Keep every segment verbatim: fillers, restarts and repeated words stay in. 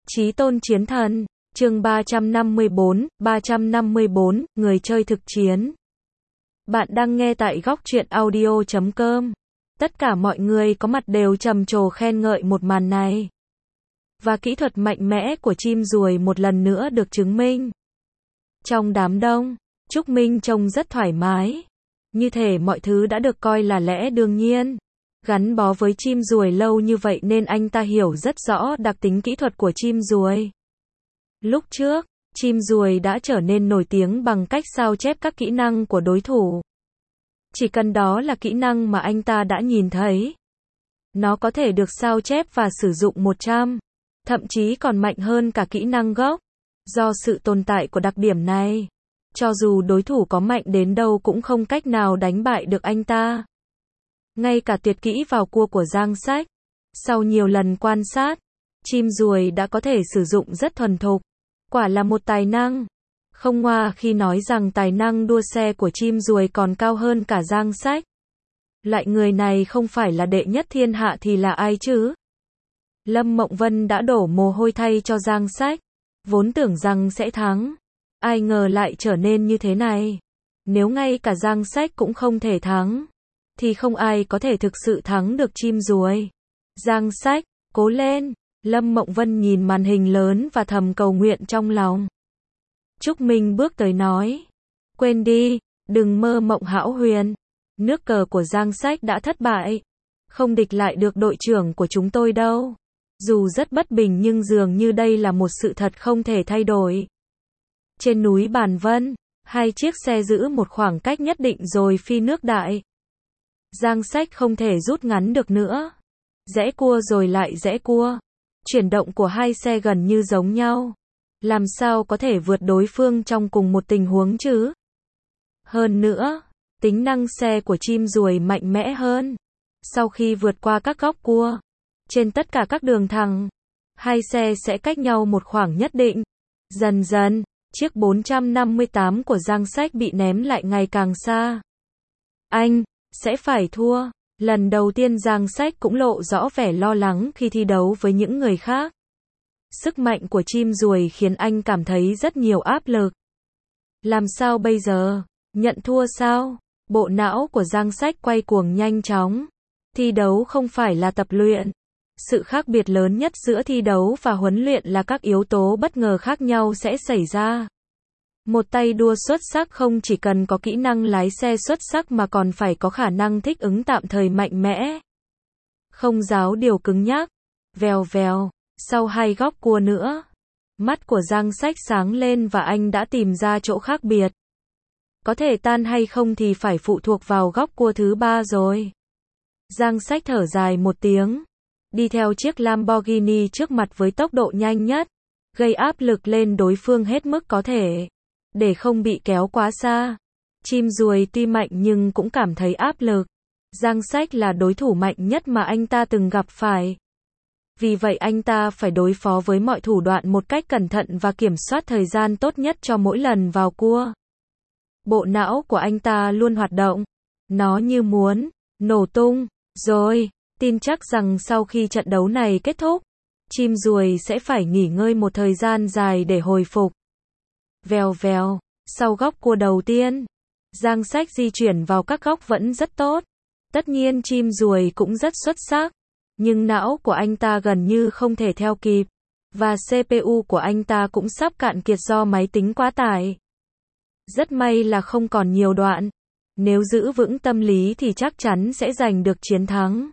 Chí tôn chiến thần, chương ba trăm năm mươi bốn, ba trăm năm mươi bốn, người chơi thực chiến. Bạn đang nghe tại góc truyện audio chấm com. Tất cả mọi người có mặt đều trầm trồ khen ngợi một màn này. Và kỹ thuật mạnh mẽ của chim ruồi một lần nữa được chứng minh. Trong đám đông, Trúc Minh trông rất thoải mái. Như thể mọi thứ đã được coi là lẽ đương nhiên. Gắn bó với chim ruồi lâu như vậy nên anh ta hiểu rất rõ đặc tính kỹ thuật của chim ruồi. Lúc trước, chim ruồi đã trở nên nổi tiếng bằng cách sao chép các kỹ năng của đối thủ. Chỉ cần đó là kỹ năng mà anh ta đã nhìn thấy. Nó có thể được sao chép và sử dụng một trăm, thậm chí còn mạnh hơn cả kỹ năng gốc. Do sự tồn tại của đặc điểm này, cho dù đối thủ có mạnh đến đâu cũng không cách nào đánh bại được anh ta. Ngay cả tuyệt kỹ vào cua của Giang Sách, sau nhiều lần quan sát, chim ruồi đã có thể sử dụng rất thuần thục. Quả là một tài năng. Không ngoa khi nói rằng tài năng đua xe của chim ruồi còn cao hơn cả Giang Sách. Loại người này không phải là đệ nhất thiên hạ thì là ai chứ? Lâm Mộng Vân đã đổ mồ hôi thay cho Giang Sách. Vốn tưởng rằng sẽ thắng. Ai ngờ lại trở nên như thế này. Nếu ngay cả Giang Sách cũng không thể thắng, thì không ai có thể thực sự thắng được chim ruồi. Giang Sách, cố lên. Lâm Mộng Vân nhìn màn hình lớn và thầm cầu nguyện trong lòng. Trúc Minh bước tới nói. Quên đi, đừng mơ mộng hão huyền. Nước cờ của Giang Sách đã thất bại. Không địch lại được đội trưởng của chúng tôi đâu. Dù rất bất bình nhưng dường như đây là một sự thật không thể thay đổi. Trên núi Bàn Vân, hai chiếc xe giữ một khoảng cách nhất định rồi phi nước đại. Giang Sách không thể rút ngắn được nữa. Rẽ cua rồi lại rẽ cua. Chuyển động của hai xe gần như giống nhau. Làm sao có thể vượt đối phương trong cùng một tình huống chứ? Hơn nữa, tính năng xe của chim ruồi mạnh mẽ hơn. Sau khi vượt qua các góc cua, trên tất cả các đường thẳng, hai xe sẽ cách nhau một khoảng nhất định. Dần dần, chiếc bốn trăm năm mươi tám của Giang Sách bị ném lại ngày càng xa. Anh sẽ phải thua. Lần đầu tiên Giang Sách cũng lộ rõ vẻ lo lắng khi thi đấu với những người khác. Sức mạnh của chim ruồi khiến anh cảm thấy rất nhiều áp lực. Làm sao bây giờ? Nhận thua sao? Bộ não của Giang Sách quay cuồng nhanh chóng. Thi đấu không phải là tập luyện. Sự khác biệt lớn nhất giữa thi đấu và huấn luyện là các yếu tố bất ngờ khác nhau sẽ xảy ra. Một tay đua xuất sắc không chỉ cần có kỹ năng lái xe xuất sắc mà còn phải có khả năng thích ứng tạm thời mạnh mẽ. Không giáo điều cứng nhắc. Vèo vèo, sau hai góc cua nữa. Mắt của Giang Sách sáng lên và anh đã tìm ra chỗ khác biệt. Có thể tan hay không thì phải phụ thuộc vào góc cua thứ ba rồi. Giang Sách thở dài một tiếng. Đi theo chiếc Lamborghini trước mặt với tốc độ nhanh nhất. Gây áp lực lên đối phương hết mức có thể. Để không bị kéo quá xa. Chim ruồi tuy mạnh nhưng cũng cảm thấy áp lực. Giang Sách là đối thủ mạnh nhất mà anh ta từng gặp phải. Vì vậy anh ta phải đối phó với mọi thủ đoạn một cách cẩn thận và kiểm soát thời gian tốt nhất cho mỗi lần vào cua. Bộ não của anh ta luôn hoạt động. Nó như muốn nổ tung. Rồi, tin chắc rằng sau khi trận đấu này kết thúc, chim ruồi sẽ phải nghỉ ngơi một thời gian dài để hồi phục. Vèo vèo, sau góc cua đầu tiên, Giang Sách di chuyển vào các góc vẫn rất tốt. Tất nhiên chim ruồi cũng rất xuất sắc, nhưng não của anh ta gần như không thể theo kịp, và xê pê u của anh ta cũng sắp cạn kiệt do máy tính quá tải. Rất may là không còn nhiều đoạn. Nếu giữ vững tâm lý thì chắc chắn sẽ giành được chiến thắng.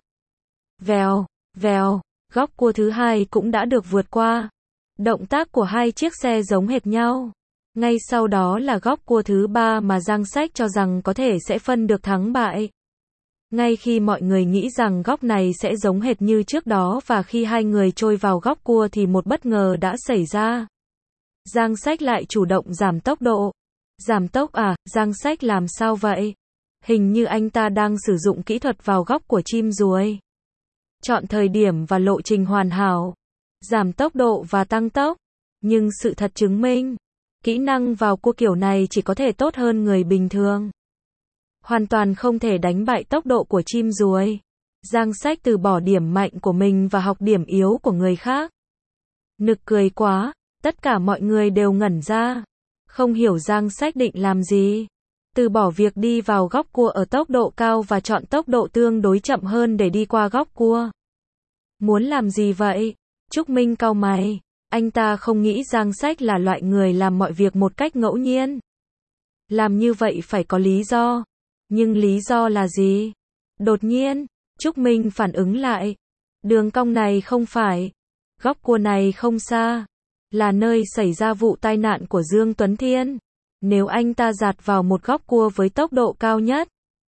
Vèo, vèo, góc cua thứ hai cũng đã được vượt qua. Động tác của hai chiếc xe giống hệt nhau. Ngay sau đó là góc cua thứ ba mà Giang Sách cho rằng có thể sẽ phân được thắng bại. Ngay khi mọi người nghĩ rằng góc này sẽ giống hệt như trước đó và khi hai người trôi vào góc cua thì một bất ngờ đã xảy ra. Giang Sách lại chủ động giảm tốc độ. Giảm tốc à, Giang Sách làm sao vậy? Hình như anh ta đang sử dụng kỹ thuật vào góc của chim ruồi. Chọn thời điểm và lộ trình hoàn hảo. Giảm tốc độ và tăng tốc. Nhưng sự thật chứng minh, kỹ năng vào cua kiểu này chỉ có thể tốt hơn người bình thường. Hoàn toàn không thể đánh bại tốc độ của chim ruồi. Giang Sách từ bỏ điểm mạnh của mình và học điểm yếu của người khác. Nực cười quá, tất cả mọi người đều ngẩn ra. Không hiểu Giang Sách định làm gì. Từ bỏ việc đi vào góc cua ở tốc độ cao và chọn tốc độ tương đối chậm hơn để đi qua góc cua. Muốn làm gì vậy? Trúc Minh cau mày. Anh ta không nghĩ Giang Sách là loại người làm mọi việc một cách ngẫu nhiên. Làm như vậy phải có lý do. Nhưng lý do là gì? Đột nhiên, Trúc Minh phản ứng lại. Đường cong này không phải. Góc cua này không xa. Là nơi xảy ra vụ tai nạn của Dương Tuấn Thiên. Nếu anh ta dạt vào một góc cua với tốc độ cao nhất,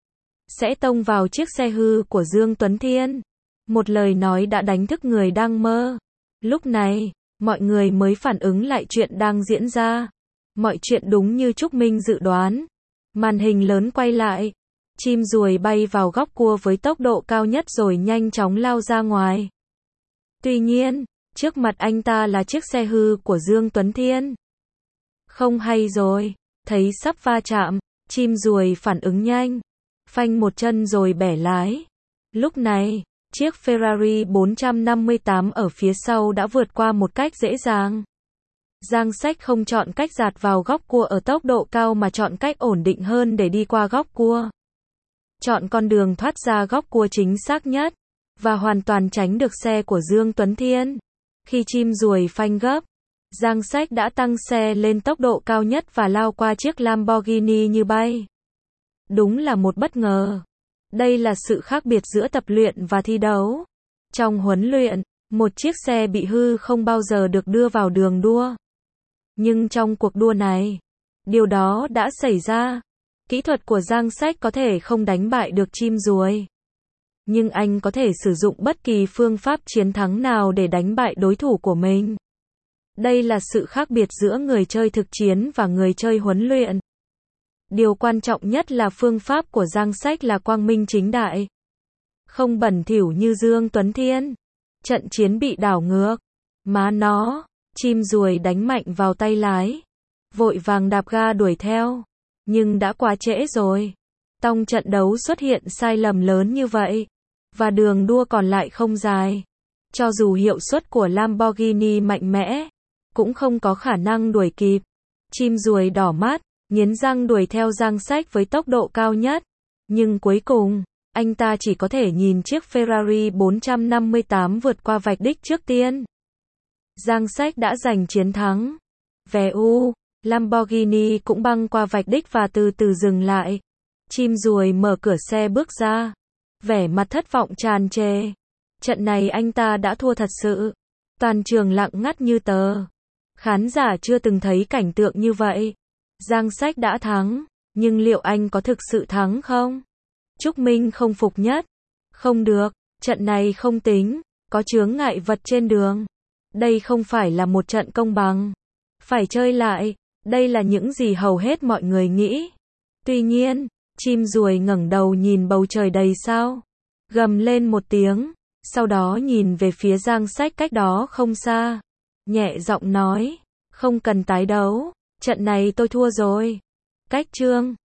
sẽ tông vào chiếc xe hư của Dương Tuấn Thiên. Một lời nói đã đánh thức người đang mơ. Lúc này, mọi người mới phản ứng lại chuyện đang diễn ra. Mọi chuyện đúng như Trúc Minh dự đoán. Màn hình lớn quay lại. Chim ruồi bay vào góc cua với tốc độ cao nhất rồi nhanh chóng lao ra ngoài. Tuy nhiên, trước mặt anh ta là chiếc xe hư của Dương Tuấn Thiên. Không hay rồi, thấy sắp va chạm, chim ruồi phản ứng nhanh. Phanh một chân rồi bẻ lái. Lúc này, chiếc Ferrari bốn trăm năm mươi tám ở phía sau đã vượt qua một cách dễ dàng. Giang Sách không chọn cách dạt vào góc cua ở tốc độ cao mà chọn cách ổn định hơn để đi qua góc cua. Chọn con đường thoát ra góc cua chính xác nhất, và hoàn toàn tránh được xe của Dương Tuấn Thiên. Khi chim ruồi phanh gấp, Giang Sách đã tăng xe lên tốc độ cao nhất và lao qua chiếc Lamborghini như bay. Đúng là một bất ngờ. Đây là sự khác biệt giữa tập luyện và thi đấu. Trong huấn luyện, một chiếc xe bị hư không bao giờ được đưa vào đường đua. Nhưng trong cuộc đua này, điều đó đã xảy ra. Kỹ thuật của Giang Sách có thể không đánh bại được chim ruồi. Nhưng anh có thể sử dụng bất kỳ phương pháp chiến thắng nào để đánh bại đối thủ của mình. Đây là sự khác biệt giữa người chơi thực chiến và người chơi huấn luyện. Điều quan trọng nhất là phương pháp của Giang Sách là quang minh chính đại. Không bẩn thỉu như Dương Tuấn Thiên. Trận chiến bị đảo ngược. Má nó, chim ruồi đánh mạnh vào tay lái. Vội vàng đạp ga đuổi theo. Nhưng đã quá trễ rồi. Trong trận đấu xuất hiện sai lầm lớn như vậy. Và đường đua còn lại không dài. Cho dù hiệu suất của Lamborghini mạnh mẽ, cũng không có khả năng đuổi kịp. Chim ruồi đỏ mắt, nghiến răng đuổi theo Giang Sách với tốc độ cao nhất. Nhưng cuối cùng, anh ta chỉ có thể nhìn chiếc Ferrari bốn trăm năm mươi tám vượt qua vạch đích trước tiên. Giang Sách đã giành chiến thắng. Vé u, Lamborghini cũng băng qua vạch đích và từ từ dừng lại. Chim ruồi mở cửa xe bước ra. Vẻ mặt thất vọng tràn trề. Trận này anh ta đã thua thật sự. Toàn trường lặng ngắt như tờ. Khán giả chưa từng thấy cảnh tượng như vậy. Giang Sách đã thắng, nhưng liệu anh có thực sự thắng không? Trúc Minh không phục nhất. Không được, trận này không tính, có chướng ngại vật trên đường. Đây không phải là một trận công bằng. Phải chơi lại, đây là những gì hầu hết mọi người nghĩ. Tuy nhiên, chim ruồi ngẩng đầu nhìn bầu trời đầy sao. Gầm lên một tiếng, sau đó nhìn về phía Giang Sách cách đó không xa. Nhẹ giọng nói, không cần tái đấu, trận này tôi thua rồi. Cách chương